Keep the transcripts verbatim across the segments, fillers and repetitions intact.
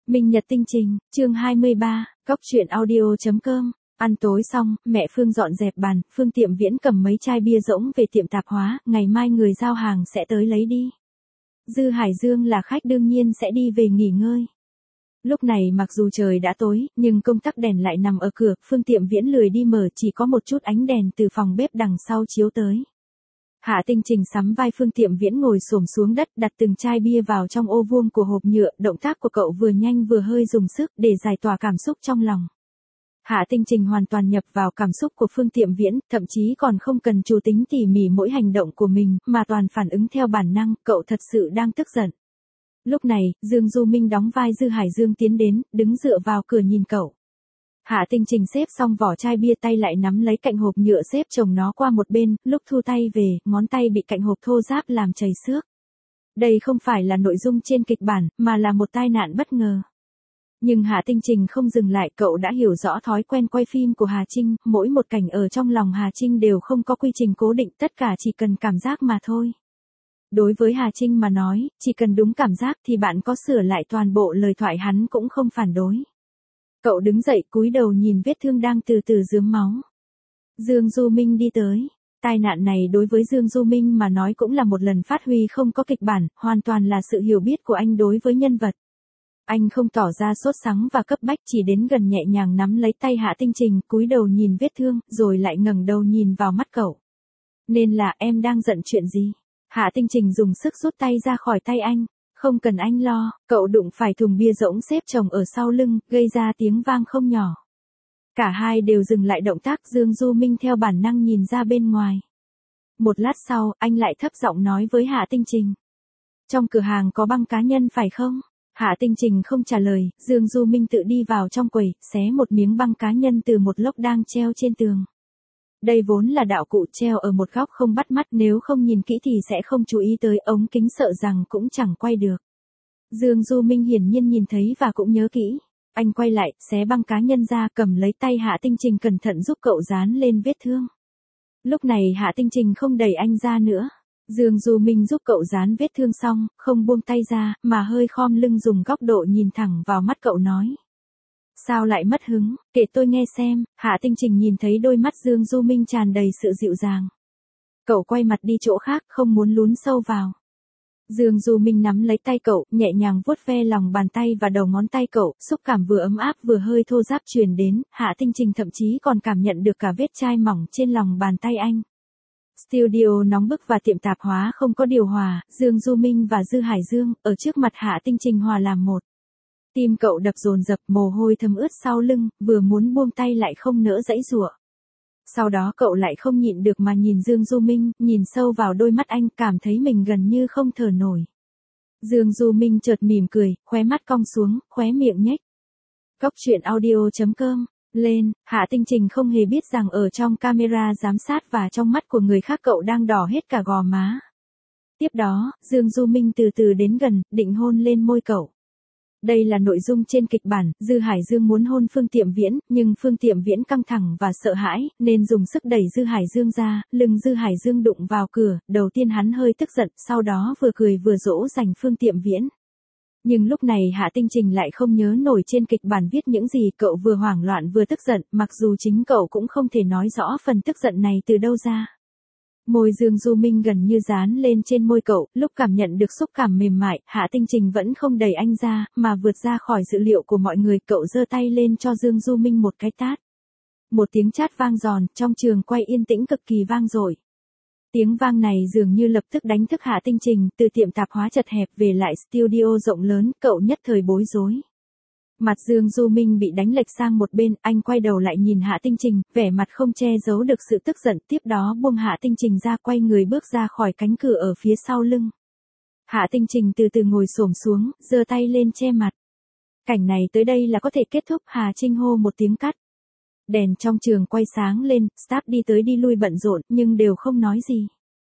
Minh Nhật Tinh Trình, chương hai mươi ba, cóc truyện audio chấm com. Ăn tối xong, mẹ Phương dọn dẹp bàn, Phương Tiệm Viễn cầm mấy chai bia rỗng về tiệm tạp hóa, ngày mai người giao hàng sẽ tới lấy đi. Dư Hải Dương là khách đương nhiên sẽ đi về nghỉ ngơi. Lúc này mặc dù trời đã tối, nhưng công tắc đèn lại nằm ở cửa, Phương Tiệm Viễn lười đi mở, chỉ có một chút ánh đèn từ phòng bếp đằng sau chiếu tới. Hạ Tinh Trình sắm vai Phương Tiệm Viễn ngồi xổm xuống đất, đặt từng chai bia vào trong ô vuông của hộp nhựa, động tác của cậu vừa nhanh vừa hơi dùng sức để giải tỏa cảm xúc trong lòng. Hạ Tinh Trình hoàn toàn nhập vào cảm xúc của Phương Tiệm Viễn, thậm chí còn không cần chủ tính tỉ mỉ mỗi hành động của mình, mà toàn phản ứng theo bản năng, cậu thật sự đang tức giận. Lúc này, Dương Du Minh đóng vai Dư Hải Dương tiến đến, đứng dựa vào cửa nhìn cậu. Hạ Tinh Trình xếp xong vỏ chai bia, tay lại nắm lấy cạnh hộp nhựa xếp chồng nó qua một bên, lúc thu tay về, ngón tay bị cạnh hộp thô ráp làm chảy xước. Đây không phải là nội dung trên kịch bản, mà là một tai nạn bất ngờ. Nhưng Hạ Tinh Trình không dừng lại, cậu đã hiểu rõ thói quen quay phim của Hà Trinh, mỗi một cảnh ở trong lòng Hà Trinh đều không có quy trình cố định, tất cả chỉ cần cảm giác mà thôi. Đối với Hà Trinh mà nói, chỉ cần đúng cảm giác thì bạn có sửa lại toàn bộ lời thoại hắn cũng không phản đối. Cậu đứng dậy cúi đầu nhìn vết thương đang từ từ rướm máu. Dương Du Minh đi tới. Tai nạn này đối với Dương Du Minh mà nói cũng là một lần phát huy không có kịch bản, hoàn toàn là sự hiểu biết của anh đối với nhân vật. Anh không tỏ ra sốt sắng và cấp bách, chỉ đến gần nhẹ nhàng nắm lấy tay Hạ Tinh Trình, cúi đầu nhìn vết thương, rồi lại ngẩng đầu nhìn vào mắt cậu. Nên là em đang giận chuyện gì? Hạ Tinh Trình dùng sức rút tay ra khỏi tay anh. Không cần anh lo, cậu đụng phải thùng bia rỗng xếp chồng ở sau lưng, gây ra tiếng vang không nhỏ. Cả hai đều dừng lại động tác, Dương Du Minh theo bản năng nhìn ra bên ngoài. Một lát sau, anh lại thấp giọng nói với Hạ Tinh Trình. Trong cửa hàng có băng cá nhân phải không? Hạ Tinh Trình không trả lời, Dương Du Minh tự đi vào trong quầy, xé một miếng băng cá nhân từ một lốc đang treo trên tường. Đây vốn là đạo cụ treo ở một góc không bắt mắt, nếu không nhìn kỹ thì sẽ không chú ý tới, ống kính sợ rằng cũng chẳng quay được. Dương Du Minh hiển nhiên nhìn thấy và cũng nhớ kỹ. Anh quay lại, xé băng cá nhân ra, cầm lấy tay Hạ Tinh Trình cẩn thận giúp cậu dán lên vết thương. Lúc này Hạ Tinh Trình không đẩy anh ra nữa. Dương Du Minh giúp cậu dán vết thương xong, không buông tay ra, mà hơi khom lưng dùng góc độ nhìn thẳng vào mắt cậu nói. Sao lại mất hứng, kể tôi nghe xem. Hạ Tinh Trình nhìn thấy đôi mắt Dương Du Minh tràn đầy sự dịu dàng. Cậu quay mặt đi chỗ khác, không muốn lún sâu vào. Dương Du Minh nắm lấy tay cậu, nhẹ nhàng vuốt ve lòng bàn tay và đầu ngón tay cậu, xúc cảm vừa ấm áp vừa hơi thô ráp truyền đến, Hạ Tinh Trình thậm chí còn cảm nhận được cả vết chai mỏng trên lòng bàn tay anh. Studio nóng bức và tiệm tạp hóa không có điều hòa, Dương Du Minh và Dư Hải Dương, ở trước mặt Hạ Tinh Trình hòa làm một. Tim cậu đập dồn dập, mồ hôi thấm ướt sau lưng, vừa muốn buông tay lại không nỡ giãy giụa. Sau đó cậu lại không nhịn được mà nhìn Dương Du Minh, nhìn sâu vào đôi mắt anh, cảm thấy mình gần như không thở nổi. Dương Du Minh chợt mỉm cười, khóe mắt cong xuống, khóe miệng nhếch. Cóc truyện audio chấm com, lên. Hạ Tinh Trình không hề biết rằng ở trong camera giám sát và trong mắt của người khác cậu đang đỏ hết cả gò má. Tiếp đó, Dương Du Minh từ từ đến gần, định hôn lên môi cậu. Đây là nội dung trên kịch bản, Dư Hải Dương muốn hôn Phương Tiệm Viễn, nhưng Phương Tiệm Viễn căng thẳng và sợ hãi, nên dùng sức đẩy Dư Hải Dương ra, lưng Dư Hải Dương đụng vào cửa, đầu tiên hắn hơi tức giận, sau đó vừa cười vừa dỗ dành Phương Tiệm Viễn. Nhưng lúc này Hạ Tinh Trình lại không nhớ nổi trên kịch bản viết những gì, cậu vừa hoảng loạn vừa tức giận, mặc dù chính cậu cũng không thể nói rõ phần tức giận này từ đâu ra. Môi Dương Du Minh gần như dán lên trên môi cậu, lúc cảm nhận được xúc cảm mềm mại, Hạ Tinh Trình vẫn không đẩy anh ra, mà vượt ra khỏi dự liệu của mọi người, cậu giơ tay lên cho Dương Du Minh một cái tát. Một tiếng chát vang giòn, trong trường quay yên tĩnh cực kỳ vang dội. Tiếng vang này dường như lập tức đánh thức Hạ Tinh Trình, từ tiệm tạp hóa chật hẹp về lại studio rộng lớn, cậu nhất thời bối rối. Mặt Dương Du Minh bị đánh lệch sang một bên, anh quay đầu lại nhìn Hạ Tinh Trình, vẻ mặt không che giấu được sự tức giận, tiếp đó buông Hạ Tinh Trình ra, quay người bước ra khỏi cánh cửa ở phía sau lưng. Hạ Tinh Trình từ từ ngồi xổm xuống, giơ tay lên che mặt. Cảnh này tới đây là có thể kết thúc, Hà Trinh hô một tiếng cắt. Đèn trong trường quay sáng lên, staff đi tới đi lui bận rộn, nhưng đều không nói gì.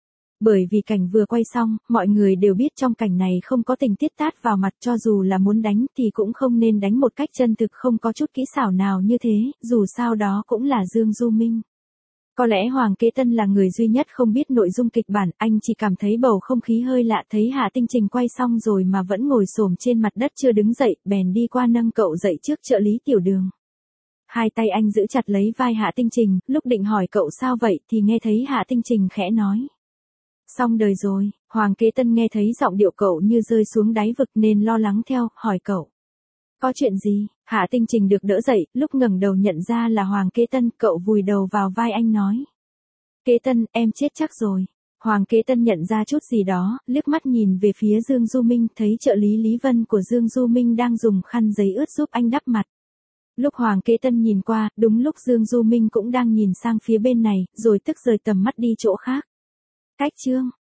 Bởi vì cảnh vừa quay xong, mọi người đều biết trong cảnh này không có tình tiết tát vào mặt, cho dù là muốn đánh thì cũng không nên đánh một cách chân thực, không có chút kỹ xảo nào như thế, dù sao đó cũng là Dương Du Minh. Có lẽ Hoàng Kế Tân là người duy nhất không biết nội dung kịch bản, anh chỉ cảm thấy bầu không khí hơi lạ, thấy Hạ Tinh Trình quay xong rồi mà vẫn ngồi xổm trên mặt đất chưa đứng dậy, bèn đi qua nâng cậu dậy trước trợ lý Tiểu Đường. Hai tay anh giữ chặt lấy vai Hạ Tinh Trình, lúc định hỏi cậu sao vậy thì nghe thấy Hạ Tinh Trình khẽ nói. Xong đời rồi. Hoàng Kế Tân nghe thấy giọng điệu cậu như rơi xuống đáy vực nên lo lắng theo, hỏi cậu. Có chuyện gì? Hạ Tinh Trình được đỡ dậy, lúc ngẩng đầu nhận ra là Hoàng Kế Tân, cậu vùi đầu vào vai anh nói. Kế Tân, em chết chắc rồi. Hoàng Kế Tân nhận ra chút gì đó, liếc mắt nhìn về phía Dương Du Minh, thấy trợ lý Lý Vân của Dương Du Minh đang dùng khăn giấy ướt giúp anh đắp mặt. Lúc Hoàng Kế Tân nhìn qua, đúng lúc Dương Du Minh cũng đang nhìn sang phía bên này, rồi tức rời tầm mắt đi chỗ khác. Cách chương